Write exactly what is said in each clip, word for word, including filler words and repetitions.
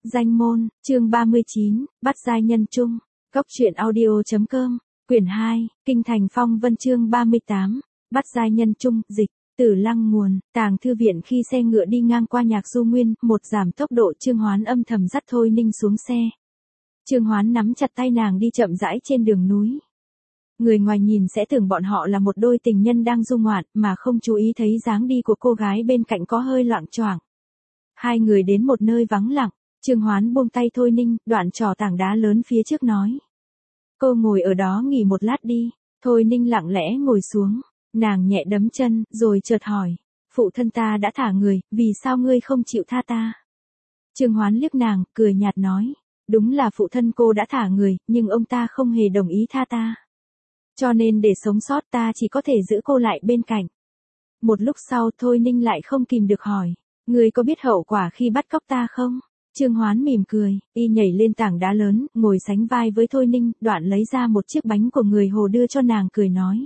Danh môn, chương ba mươi chín, bắt giai nhân chung. Cốc truyện audio.com, quyển hai, Kinh thành phong vân chương ba mươi tám, bắt giai nhân chung, dịch, Tử Lăng nguồn, Tàng thư viện. Khi xe ngựa đi ngang qua Nhạc Du Nguyên, một giảm tốc độ, Trương Hoán âm thầm dắt Thôi Ninh xuống xe. Trương Hoán nắm chặt tay nàng đi chậm rãi trên đường núi. Người ngoài nhìn sẽ tưởng bọn họ là một đôi tình nhân đang du ngoạn, mà không chú ý thấy dáng đi của cô gái bên cạnh có hơi loạng choạng. Hai người đến một nơi vắng lặng, Trương Hoán buông tay Thôi Ninh, đoạn trò tảng đá lớn phía trước nói. Cô ngồi ở đó nghỉ một lát đi. Thôi Ninh lặng lẽ ngồi xuống, nàng nhẹ đấm chân, rồi chợt hỏi. Phụ thân ta đã thả người, vì sao ngươi không chịu tha ta? Trương Hoán liếc nàng, cười nhạt nói. Đúng là phụ thân cô đã thả người, nhưng ông ta không hề đồng ý tha ta. Cho nên để sống sót ta chỉ có thể giữ cô lại bên cạnh. Một lúc sau Thôi Ninh lại không kìm được hỏi. Ngươi có biết hậu quả khi bắt cóc ta không? Trương Hoán mỉm cười, y nhảy lên tảng đá lớn, ngồi sánh vai với Thôi Ninh, đoạn lấy ra một chiếc bánh của người Hồ đưa cho nàng, cười nói.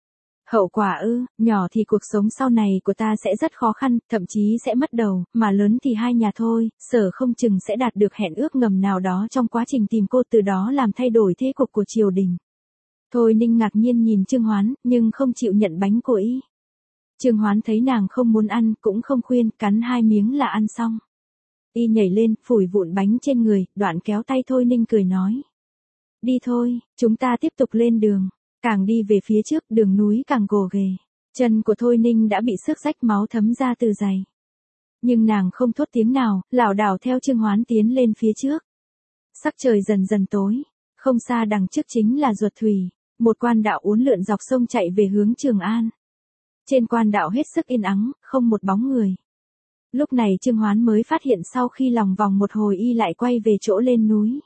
Hậu quả ư, nhỏ thì cuộc sống sau này của ta sẽ rất khó khăn, thậm chí sẽ mất đầu, mà lớn thì hai nhà thôi, sở không chừng sẽ đạt được hẹn ước ngầm nào đó trong quá trình tìm cô, từ đó làm thay đổi thế cục của triều đình. Thôi Ninh ngạc nhiên nhìn Trương Hoán, nhưng không chịu nhận bánh của y. Trương Hoán thấy nàng không muốn ăn, cũng không khuyên, cắn hai miếng là ăn xong. Y nhảy lên, phủi vụn bánh trên người, đoạn kéo tay Thôi Ninh cười nói. Đi thôi, chúng ta tiếp tục lên đường. Càng đi về phía trước, đường núi càng gồ ghề. Chân của Thôi Ninh đã bị xước rách, máu thấm ra từ giày. Nhưng nàng không thốt tiếng nào, lảo đảo theo Trương Hoán tiến lên phía trước. Sắc trời dần dần tối, không xa đằng trước chính là Ruột Thủy, một quan đạo uốn lượn dọc sông chạy về hướng Trường An. Trên quan đạo hết sức yên ắng, không một bóng người. Lúc này Trương Hoán mới phát hiện sau khi lòng vòng một hồi y lại quay về chỗ lên núi.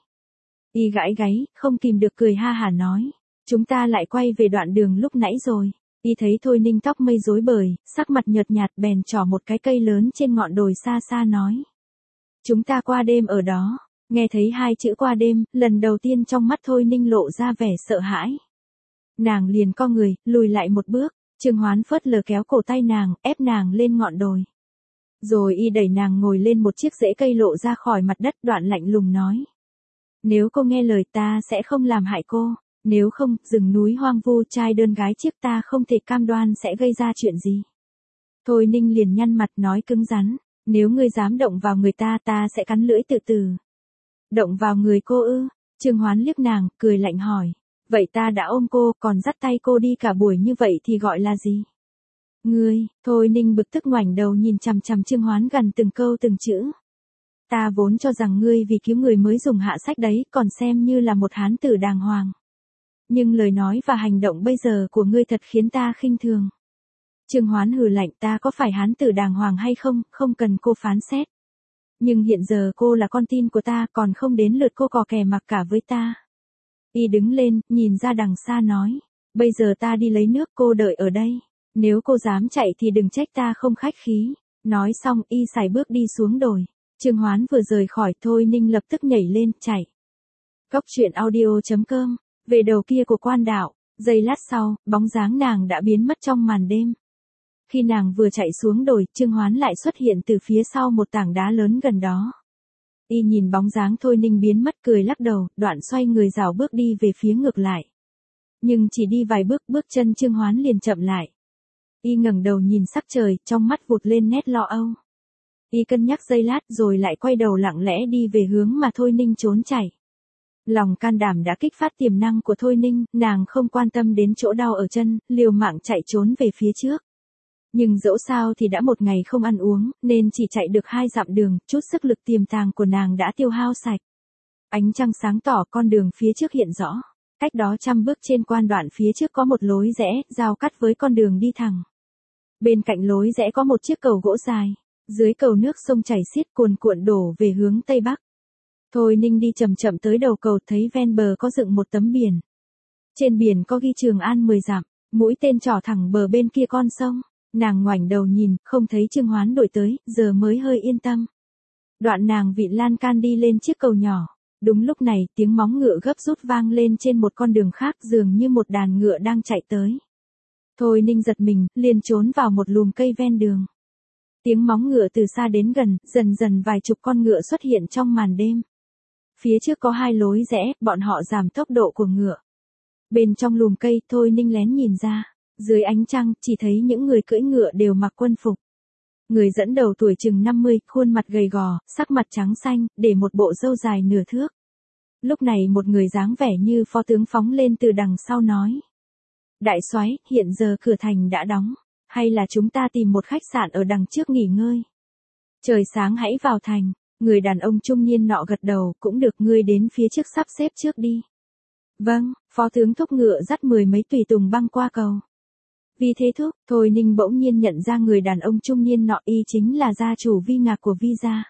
Y gãi gáy, không kìm được cười ha hả nói. Chúng ta lại quay về đoạn đường lúc nãy rồi. Y thấy Thôi Ninh tóc mây rối bời, sắc mặt nhợt nhạt, bèn trỏ một cái cây lớn trên ngọn đồi xa xa nói. Chúng ta qua đêm ở đó. Nghe thấy hai chữ qua đêm, lần đầu tiên trong mắt Thôi Ninh lộ ra vẻ sợ hãi. Nàng liền co người, lùi lại một bước. Trương Hoán phớt lờ kéo cổ tay nàng, ép nàng lên ngọn đồi. Rồi y đẩy nàng ngồi lên một chiếc rễ cây lộ ra khỏi mặt đất, đoạn lạnh lùng nói. Nếu cô nghe lời ta sẽ không làm hại cô, nếu không, rừng núi hoang vu trai đơn gái chiếc ta không thể cam đoan sẽ gây ra chuyện gì. Thôi Ninh liền nhăn mặt nói cứng rắn, nếu ngươi dám động vào người ta ta sẽ cắn lưỡi từ từ. Động vào người cô ư? Trương Hoán liếc nàng, cười lạnh hỏi. Vậy ta đã ôm cô, còn dắt tay cô đi cả buổi như vậy thì gọi là gì? Ngươi, Thôi Ninh bực tức ngoảnh đầu nhìn chằm chằm Trương Hoán gần từng câu từng chữ. Ta vốn cho rằng ngươi vì cứu người mới dùng hạ sách đấy, còn xem như là một hán tử đàng hoàng. Nhưng lời nói và hành động bây giờ của ngươi thật khiến ta khinh thường. Trương Hoán hừ lạnh, ta có phải hán tử đàng hoàng hay không, không cần cô phán xét. Nhưng hiện giờ cô là con tin của ta, còn không đến lượt cô cò kè mặc cả với ta. Y đứng lên, nhìn ra đằng xa nói. Bây giờ ta đi lấy nước, cô đợi ở đây. Nếu cô dám chạy thì đừng trách ta không khách khí. Nói xong y sải bước đi xuống đồi. Trương Hoán vừa rời khỏi, Thôi Ninh lập tức nhảy lên, chạy. Cốc truyện audio.com, về đầu kia của quan đạo. Giây lát sau, bóng dáng nàng đã biến mất trong màn đêm. Khi nàng vừa chạy xuống đồi, Trương Hoán lại xuất hiện từ phía sau một tảng đá lớn gần đó. Y nhìn bóng dáng Thôi Ninh biến mất, cười lắc đầu, đoạn xoay người rảo bước đi về phía ngược lại. Nhưng chỉ đi vài bước, bước chân Trương Hoán liền chậm lại. Y ngẩng đầu nhìn sắc trời, trong mắt vụt lên nét lo âu. Y cân nhắc giây lát rồi lại quay đầu lặng lẽ đi về hướng mà Thôi Ninh trốn chạy. Lòng can đảm đã kích phát tiềm năng của Thôi Ninh, nàng không quan tâm đến chỗ đau ở chân, liều mạng chạy trốn về phía trước. Nhưng dẫu sao thì đã một ngày không ăn uống, nên chỉ chạy được hai dặm đường, chút sức lực tiềm tàng của nàng đã tiêu hao sạch. Ánh trăng sáng tỏ, con đường phía trước hiện rõ. Cách đó trăm bước trên quan đoạn phía trước có một lối rẽ, giao cắt với con đường đi thẳng. Bên cạnh lối rẽ có một chiếc cầu gỗ dài. Dưới cầu nước sông chảy xiết cuồn cuộn đổ về hướng tây bắc. Thôi Ninh đi chậm chậm tới đầu cầu, thấy ven bờ có dựng một tấm biển. Trên biển có ghi Trường An mười dặm, mũi tên trỏ thẳng bờ bên kia con sông. Nàng ngoảnh đầu nhìn, không thấy Trương Hoán đuổi tới, giờ mới hơi yên tâm. Đoạn nàng vịn lan can đi lên chiếc cầu nhỏ. Đúng lúc này, tiếng móng ngựa gấp rút vang lên trên một con đường khác, dường như một đàn ngựa đang chạy tới. Thôi Ninh giật mình, liền trốn vào một lùm cây ven đường. Tiếng móng ngựa từ xa đến gần, dần dần vài chục con ngựa xuất hiện trong màn đêm. Phía trước có hai lối rẽ, bọn họ giảm tốc độ của ngựa. Bên trong lùm cây, Thôi Ninh lén nhìn ra. Dưới ánh trăng, chỉ thấy những người cưỡi ngựa đều mặc quân phục. Người dẫn đầu tuổi chừng năm mươi, khuôn mặt gầy gò, sắc mặt trắng xanh, để một bộ râu dài nửa thước. Lúc này một người dáng vẻ như phó tướng phóng lên từ đằng sau nói. Đại soái, hiện giờ cửa thành đã đóng, hay là chúng ta tìm một khách sạn ở đằng trước nghỉ ngơi. Trời sáng hãy vào thành, người đàn ông trung niên nọ gật đầu, cũng được, ngươi đến phía trước sắp xếp trước đi. Vâng, phó tướng thúc ngựa dắt mười mấy tùy tùng băng qua cầu. Vì thế thúc, Thôi Ninh bỗng nhiên nhận ra người đàn ông trung niên nọ y chính là gia chủ Vi Ngạc của Vi gia.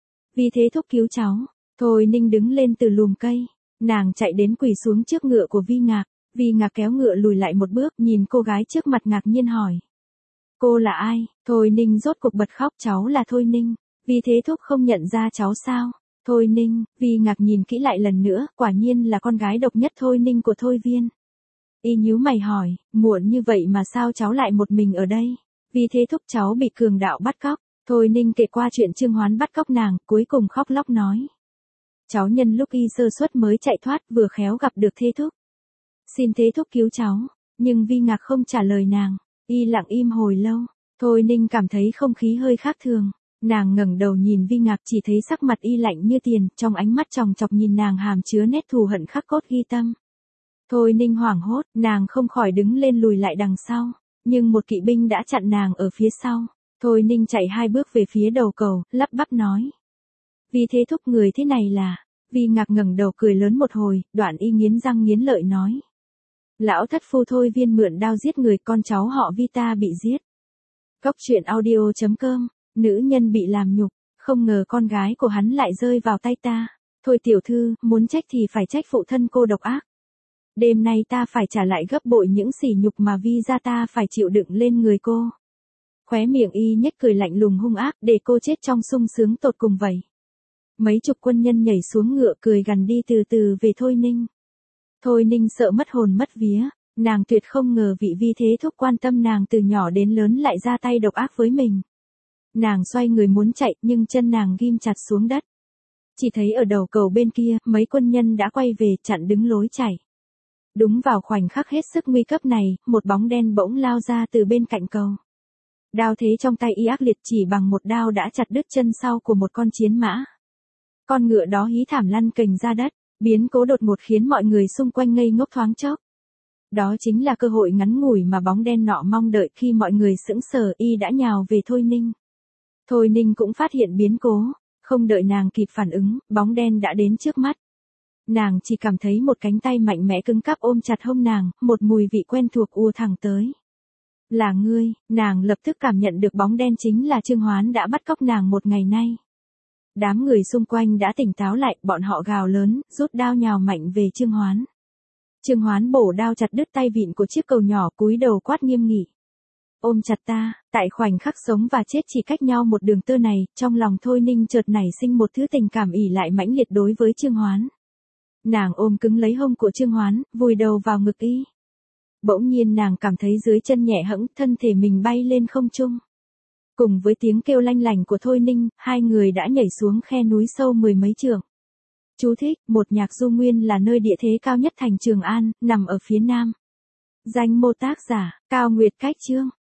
Vì thế thúc cứu cháu. Thôi Ninh đứng lên từ lùm cây, nàng chạy đến quỳ xuống trước ngựa của Vi Ngạc. Vi Ngạc kéo ngựa lùi lại một bước, nhìn cô gái trước mặt ngạc nhiên hỏi. Cô là ai? Thôi Ninh rốt cuộc bật khóc, cháu là Thôi Ninh. Vì thế thúc không nhận ra cháu sao? Thôi Ninh, Vi Ngạc nhìn kỹ lại lần nữa, quả nhiên là con gái độc nhất Thôi Ninh của Thôi Viên. Y nhíu mày hỏi, muộn như vậy mà sao cháu lại một mình ở đây? Vì thế thúc, cháu bị cường đạo bắt cóc. Thôi Ninh kể qua chuyện Trương Hoán bắt cóc nàng, cuối cùng khóc lóc nói. Cháu nhân lúc y sơ suất mới chạy thoát, vừa khéo gặp được Thế thúc. Xin Thế thúc cứu cháu. Nhưng Vi Ngạc không trả lời nàng, y lặng im hồi lâu. Thôi Ninh cảm thấy không khí hơi khác thường. Nàng ngẩng đầu nhìn Vi Ngạc, chỉ thấy sắc mặt y lạnh như tiền, trong ánh mắt chòng chọc nhìn nàng hàm chứa nét thù hận khắc cốt ghi tâm. Thôi Ninh hoảng hốt, nàng không khỏi đứng lên lùi lại đằng sau, nhưng một kỵ binh đã chặn nàng ở phía sau. Thôi Ninh chạy hai bước về phía đầu cầu, lắp bắp nói. Vì thế thúc, người thế này là. Vi Ngạc ngẩng đầu cười lớn một hồi, đoạn y nghiến răng nghiến lợi nói. Lão thất phu Thôi Viên mượn đao giết người, con cháu họ Vi ta bị giết. Cốc truyện audio chấm com, nữ nhân bị làm nhục, không ngờ con gái của hắn lại rơi vào tay ta. Thôi tiểu thư, muốn trách thì phải trách phụ thân cô độc ác. Đêm nay ta phải trả lại gấp bội những sỉ nhục mà Vi gia ta phải chịu đựng lên người cô. Khóe miệng y nhếch cười lạnh lùng hung ác, để cô chết trong sung sướng tột cùng vậy. Mấy chục quân nhân nhảy xuống ngựa cười gằn đi từ từ về Thôi Ninh. Thôi Ninh sợ mất hồn mất vía, nàng tuyệt không ngờ vị Vi thế thúc quan tâm nàng từ nhỏ đến lớn lại ra tay độc ác với mình. Nàng xoay người muốn chạy, nhưng chân nàng ghim chặt xuống đất. Chỉ thấy ở đầu cầu bên kia, mấy quân nhân đã quay về chặn đứng lối chạy. Đúng vào khoảnh khắc hết sức nguy cấp này, một bóng đen bỗng lao ra từ bên cạnh cầu. Đao thế trong tay y ác liệt, chỉ bằng một đao đã chặt đứt chân sau của một con chiến mã. Con ngựa đó hí thảm lăn kềnh ra đất, biến cố đột ngột khiến mọi người xung quanh ngây ngốc thoáng chốc. Đó chính là cơ hội ngắn ngủi mà bóng đen nọ mong đợi. Khi mọi người sững sờ, y đã nhào về Thôi Ninh. Thôi Ninh cũng phát hiện biến cố, không đợi nàng kịp phản ứng, bóng đen đã đến trước mắt. Nàng chỉ cảm thấy một cánh tay mạnh mẽ cứng cáp ôm chặt hông nàng, một mùi vị quen thuộc ùa thẳng tới. Là ngươi, nàng lập tức cảm nhận được bóng đen chính là Trương Hoán đã bắt cóc nàng một ngày nay. Đám người xung quanh đã tỉnh táo lại, bọn họ gào lớn, rút đao nhào mạnh về Trương Hoán. Trương Hoán bổ đao chặt đứt tay vịn của chiếc cầu nhỏ, cúi đầu quát nghiêm nghị. Ôm chặt ta. Tại khoảnh khắc sống và chết chỉ cách nhau một đường tơ này, trong lòng Thôi Ninh chợt nảy sinh một thứ tình cảm ỷ lại mãnh liệt đối với Trương Hoán. Nàng ôm cứng lấy hông của Trương Hoán, vùi đầu vào ngực y. Bỗng nhiên nàng cảm thấy dưới chân nhẹ hẫng, thân thể mình bay lên không trung. Cùng với tiếng kêu lanh lảnh của Thôi Ninh, hai người đã nhảy xuống khe núi sâu mười mấy trượng. Chú thích, một Nhạc Du Nguyên là nơi địa thế cao nhất thành Trường An, nằm ở phía nam. Danh mô tác giả, Cao Nguyệt Cách Chương.